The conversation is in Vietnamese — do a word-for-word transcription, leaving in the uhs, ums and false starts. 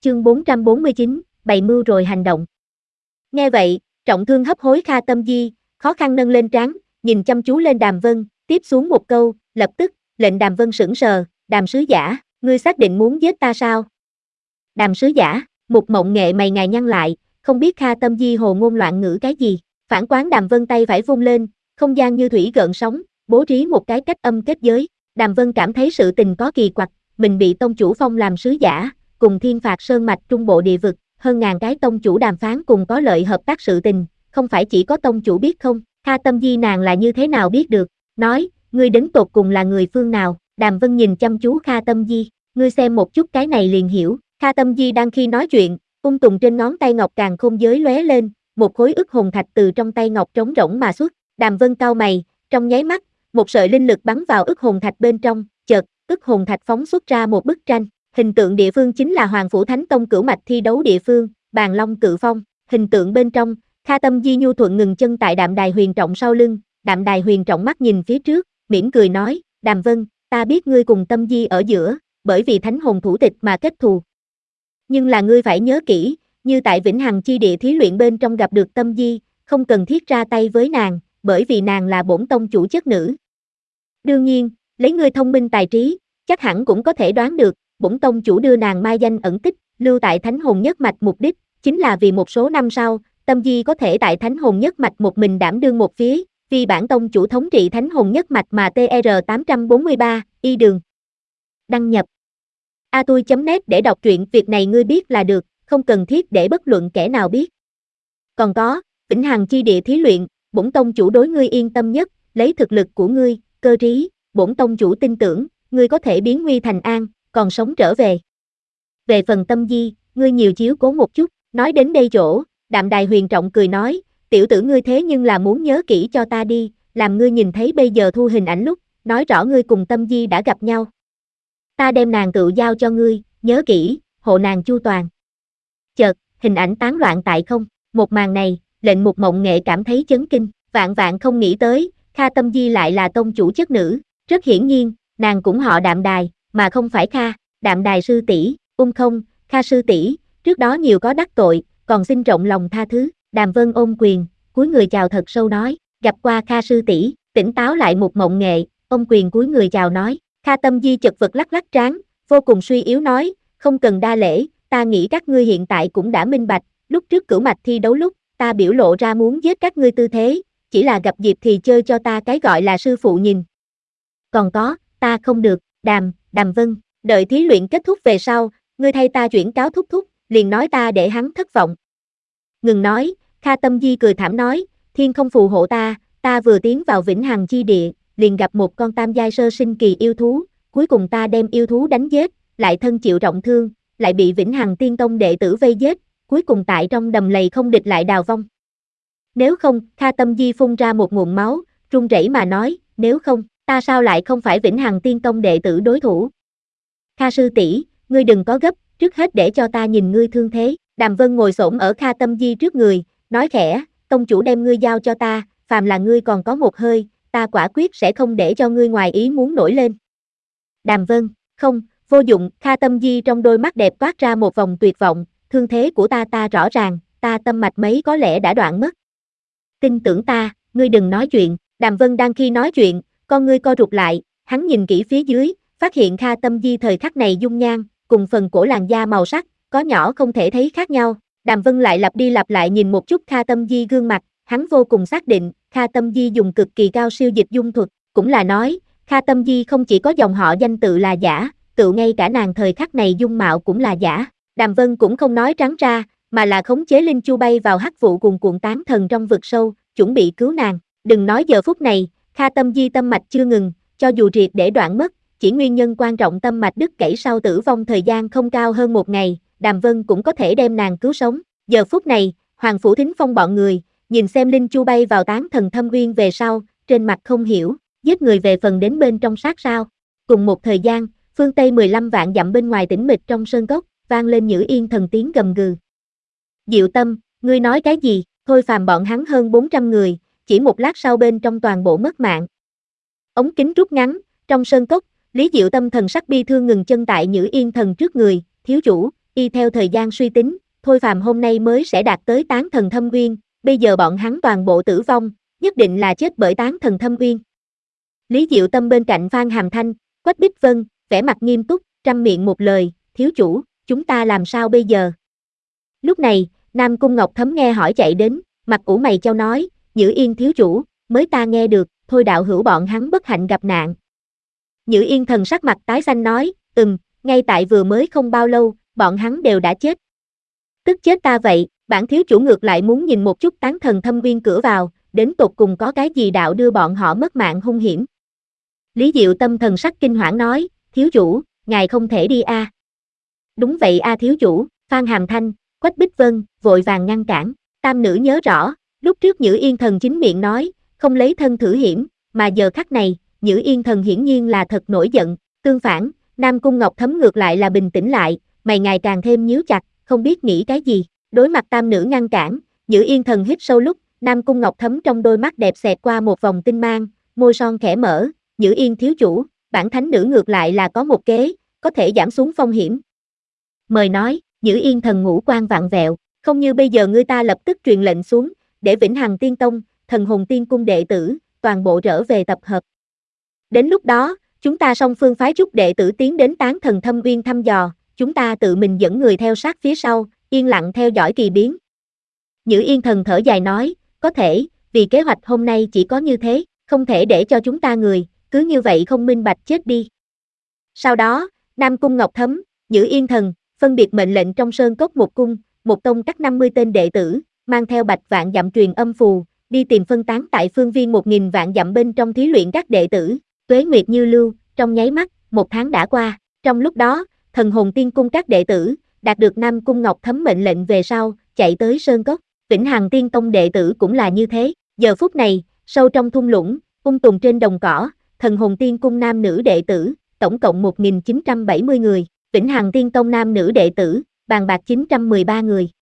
chương bốn trăm bốn mươi chín, bày mưu rồi hành động. Nghe vậy, trọng thương hấp hối Kha Tâm Di, khó khăn nâng lên trán, nhìn chăm chú lên Đàm Vân, tiếp xuống một câu, lập tức, lệnh Đàm Vân sững sờ, Đàm sứ giả, ngươi xác định muốn giết ta sao? Đàm sứ giả, Mục Mộng Nghệ mày ngài nhăn lại, không biết Kha Tâm Di hồ ngôn loạn ngữ cái gì, phản quán Đàm Vân tay phải vung lên, không gian như thủy gợn sóng, bố trí một cái cách âm kết giới. Đàm Vân cảm thấy sự tình có kỳ quặc, mình bị tông chủ phong làm sứ giả, cùng Thiên Phạt Sơn mạch trung bộ địa vực, hơn ngàn cái tông chủ đàm phán cùng có lợi hợp tác sự tình, không phải chỉ có tông chủ biết không? Kha Tâm Di nàng là như thế nào biết được? Nói, ngươi đến tột cùng là người phương nào? Đàm Vân nhìn chăm chú Kha Tâm Di, ngươi xem một chút cái này liền hiểu. Kha Tâm Di đang khi nói chuyện, ung tùng trên ngón tay ngọc càn khôn giới lóe lên, một khối ức hồn thạch từ trong tay ngọc trống rỗng mà xuất. Đàm Vân cau mày, trong nháy mắt, một sợi linh lực bắn vào ức hồn thạch bên trong, chợt, ức hồn thạch phóng xuất ra một bức tranh. Hình tượng địa phương chính là Hoàng Phủ Thánh Tông cửu mạch thi đấu địa phương, Bàn Long Cự Phong. Hình tượng bên trong, Kha Tâm Di nhu thuận ngừng chân tại Đạm Đài Huyền Trọng sau lưng, Đạm Đài Huyền Trọng mắt nhìn phía trước, mỉm cười nói, Đàm Vân, ta biết ngươi cùng Tâm Di ở giữa, bởi vì thánh hồn thủ tịch mà kết thù. Nhưng là ngươi phải nhớ kỹ, như tại Vĩnh Hằng chi địa thí luyện bên trong gặp được Tâm Di, không cần thiết ra tay với nàng, bởi vì nàng là bổn tông chủ chất nữ. Đương nhiên, lấy ngươi thông minh tài trí, chắc hẳn cũng có thể đoán được, bổn tông chủ đưa nàng mai danh ẩn tích, lưu tại thánh hồn nhất mạch mục đích, chính là vì một số năm sau, Tâm Di có thể tại thánh hồn nhất mạch một mình đảm đương một phía, vì bản tông chủ thống trị thánh hồn nhất mạch mà T R tám trăm bốn mươi ba, y đường. Đăng nhập a tui chấm net để đọc truyện, việc này ngươi biết là được, không cần thiết để bất luận kẻ nào biết. Còn có, Vĩnh Hằng chi địa thí luyện, bổn tông chủ đối ngươi yên tâm nhất, lấy thực lực của ngươi, cơ trí, bổn tông chủ tin tưởng, ngươi có thể biến nguy thành an, còn sống trở về. Về phần Tâm Di, ngươi nhiều chiếu cố một chút. Nói đến đây chỗ, Đạm Đài Huyền Trọng cười nói, tiểu tử ngươi thế nhưng là muốn nhớ kỹ cho ta đi, làm ngươi nhìn thấy bây giờ thu hình ảnh lúc, nói rõ ngươi cùng Tâm Di đã gặp nhau. Ta đem nàng tự giao cho ngươi, nhớ kỹ, hộ nàng chu toàn. Chợt, hình ảnh tán loạn tại không, một màn này, lệnh Mục Mộng Nghệ cảm thấy chấn kinh, vạn vạn không nghĩ tới, Kha Tâm Di lại là tông chủ chất nữ, rất hiển nhiên, nàng cũng họ Đạm Đài, mà không phải Kha. Đạm Đài sư tỷ, ung không, Kha sư tỷ, trước đó nhiều có đắc tội, còn xin rộng lòng tha thứ. Đàm Vân ôm quyền, cúi người chào thật sâu nói, gặp qua Kha sư tỷ, tỉnh táo lại Mục Mộng Nghệ, ôm quyền cúi người chào nói. Kha Tâm Di chật vật lắc lắc trán, vô cùng suy yếu nói, không cần đa lễ, ta nghĩ các ngươi hiện tại cũng đã minh bạch, lúc trước cửu mạch thi đấu lúc, ta biểu lộ ra muốn giết các ngươi tư thế, chỉ là gặp dịp thì chơi cho ta cái gọi là sư phụ nhìn. Còn có, ta không được, Đàm, Đàm Vân, đợi thí luyện kết thúc về sau, ngươi thay ta chuyển cáo thúc thúc, liền nói ta để hắn thất vọng. Ngừng nói, Kha Tâm Di cười thảm nói, thiên không phù hộ ta, ta vừa tiến vào Vĩnh Hằng chi địa, liền gặp một con tam giai sơ sinh kỳ yêu thú, cuối cùng ta đem yêu thú đánh giết, lại thân chịu trọng thương, lại bị Vĩnh Hằng Tiên Tông đệ tử vây giết, cuối cùng tại trong đầm lầy không địch lại đào vong. Nếu không, Kha Tâm Di phun ra một nguồn máu, run rẩy mà nói, nếu không, ta sao lại không phải Vĩnh Hằng Tiên Tông đệ tử đối thủ? Kha sư tỷ, ngươi đừng có gấp, trước hết để cho ta nhìn ngươi thương thế. Đàm Vân ngồi xổm ở Kha Tâm Di trước người, nói khẽ, tông chủ đem ngươi giao cho ta, phàm là ngươi còn có một hơi, ta quả quyết sẽ không để cho ngươi ngoài ý muốn nổi lên. Đàm Vân, không, vô dụng. Kha Tâm Di trong đôi mắt đẹp toát ra một vòng tuyệt vọng, thương thế của ta ta rõ ràng, ta tâm mạch mấy có lẽ đã đoạn mất. Tin tưởng ta, ngươi đừng nói chuyện. Đàm Vân đang khi nói chuyện, con ngươi co rụt lại, hắn nhìn kỹ phía dưới, phát hiện Kha Tâm Di thời khắc này dung nhan, cùng phần cổ làn da màu sắc, có nhỏ không thể thấy khác nhau. Đàm Vân lại lặp đi lặp lại nhìn một chút Kha Tâm Di gương mặt, hắn vô cùng xác định, Kha Tâm Di dùng cực kỳ cao siêu dịch dung thuật, cũng là nói, Kha Tâm Di không chỉ có dòng họ danh tự là giả, tự ngay cả nàng thời khắc này dung mạo cũng là giả. Đàm Vân cũng không nói trắng ra, mà là khống chế linh chu bay vào hắc vụ cuồn cuộn tán thần trong vực sâu, chuẩn bị cứu nàng. Đừng nói giờ phút này, Kha Tâm Di tâm mạch chưa ngừng, cho dù triệt để đoạn mất, chỉ nguyên nhân quan trọng tâm mạch đứt gãy sau tử vong thời gian không cao hơn một ngày, Đàm Vân cũng có thể đem nàng cứu sống. Giờ phút này, Hoàng Phủ Thính Phong bọn người, nhìn xem linh chu bay vào tán thần thâm uyên về sau, trên mặt không hiểu, giết người về phần đến bên trong sát sao. Cùng một thời gian, phương Tây mười lăm vạn dặm bên ngoài tĩnh mịch trong sơn cốc, vang lên Nhữ Yên thần tiếng gầm gừ. Diệu Tâm, ngươi nói cái gì? Thôi phàm bọn hắn hơn bốn trăm người, chỉ một lát sau bên trong toàn bộ mất mạng. Ống kính rút ngắn, trong sơn cốc, Lý Diệu Tâm thần sắc bi thương ngừng chân tại Nhữ Yên thần trước người, thiếu chủ, y theo thời gian suy tính, Thôi Phàm hôm nay mới sẽ đạt tới tán thần thâm uyên, bây giờ bọn hắn toàn bộ tử vong, nhất định là chết bởi tán thần thâm uyên. Lý Diệu Tâm bên cạnh Phan Hàm Thanh, Quách Bích Vân, vẻ mặt nghiêm túc, trăm miệng một lời, thiếu chủ, chúng ta làm sao bây giờ? Lúc này, Nam Cung Ngọc Thấm nghe hỏi chạy đến, mặt ủ mày chau nói, Nhữ Yên thiếu chủ, mới ta nghe được, Thôi đạo hữu bọn hắn bất hạnh gặp nạn. Nhữ Yên thần sắc mặt tái xanh nói, ừm, ngay tại vừa mới không bao lâu, bọn hắn đều đã chết. Tức chết ta vậy, bản thiếu chủ ngược lại muốn nhìn một chút tán thần thâm uyên cửa vào, đến tột cùng có cái gì đạo đưa bọn họ mất mạng hung hiểm. Lý Diệu Tâm thần sắc kinh hoảng nói, thiếu chủ, ngài không thể đi a. À. Đúng vậy a à, thiếu chủ, Phan Hàm Thanh, Quách Bích Vân, vội vàng ngăn cản, tam nữ nhớ rõ, lúc trước Nhữ Yên thần chính miệng nói, không lấy thân thử hiểm, mà giờ khắc này, Nhữ Yên thần hiển nhiên là thật nổi giận, tương phản, Nam Cung Ngọc Thấm ngược lại là bình tĩnh lại, mày ngày càng thêm nhíu chặt, không biết nghĩ cái gì, đối mặt tam nữ ngăn cản, Nhữ Yên thần hít sâu lúc, Nam Cung Ngọc Thấm trong đôi mắt đẹp xẹt qua một vòng tinh mang, môi son khẽ mở, Nhữ Yên thiếu chủ, bản thánh nữ ngược lại là có một kế, có thể giảm xuống phong hiểm. Mời nói, Nhữ Yên thần ngũ quan vặn vẹo, không như bây giờ ngươi ta lập tức truyền lệnh xuống, để Vĩnh Hằng Tiên Tông, Thần Hồn Tiên Cung đệ tử, toàn bộ trở về tập hợp. Đến lúc đó, chúng ta song phương phái chút đệ tử tiến đến tán thần thâm uyên thăm dò, chúng ta tự mình dẫn người theo sát phía sau, yên lặng theo dõi kỳ biến. Nhữ Yên thần thở dài nói, có thể, vì kế hoạch hôm nay chỉ có như thế, không thể để cho chúng ta người, cứ như vậy không minh bạch chết đi. Sau đó, Nam Cung Ngọc Thấm, Nhữ Yên thần, phân biệt mệnh lệnh trong sơn cốc một cung, một tông các năm mươi tên đệ tử, mang theo bạch vạn dặm truyền âm phù, đi tìm phân tán tại phương viên một nghìn vạn dặm bên trong thí luyện các đệ tử, tuế nguyệt như lưu, trong nháy mắt, một tháng đã qua, trong lúc đó, Thần Hồn Tiên Cung các đệ tử, đạt được Nam Cung Ngọc Thấm mệnh lệnh về sau, chạy tới sơn cốc, Vĩnh Hằng Tiên Tông đệ tử cũng là như thế, giờ phút này, sâu trong thung lũng, ung tùng trên đồng cỏ, Thần Hồn Tiên Cung nam nữ đệ tử, tổng cộng một nghìn chín trăm bảy mươi người, Vĩnh Hằng Tiên Tông nam nữ đệ tử, bàn bạc chín trăm mười ba người.